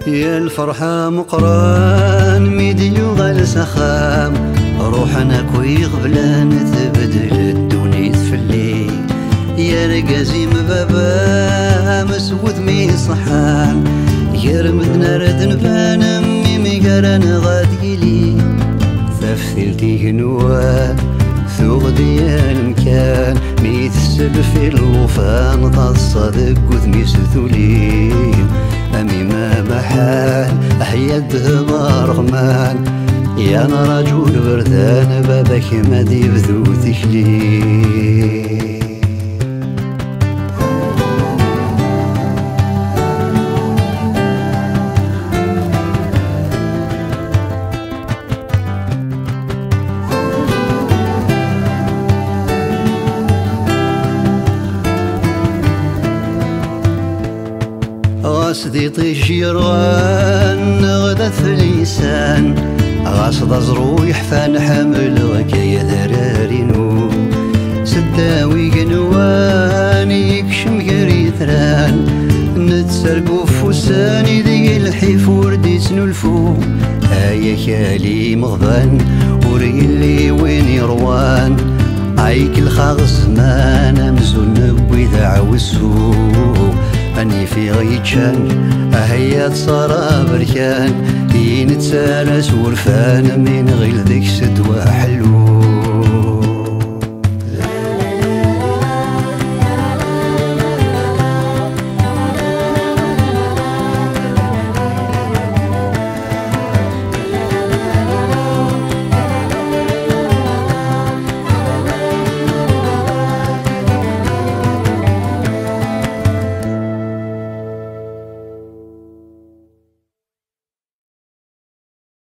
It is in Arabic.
يا الفرحة مقران ميديو غال سخام روحنا كوي غبلان تبدل الدنيا تفلي يا رقازي مبابا مسود مي صحان يا رمدنا رد نبان ميمي قران غاديلي ثفتلتي هنوا ثوغ ديال مكان ميتسب في الوفان تصدق وذمي ستولي أمي ما محال أحيا الذهب رغمان يا أنا رجل بردان بابك ما دي بذو تكلي غاسدي طيش يروان غدا في اللسان غاصد زرو يحفان حمل غكايا ذرارينو سداوي قنوان يكشم قريثران نتسرقو فوساني ذي الحفور دي سنلفو هايا كالي مغضان وريلي وين يروان عيك الخاغ الزمان امزون نبوي ذا عوسو أني في غيتشان أهيات صرا بركان ينتسالس ورفان من غير ذيك سدوى حلو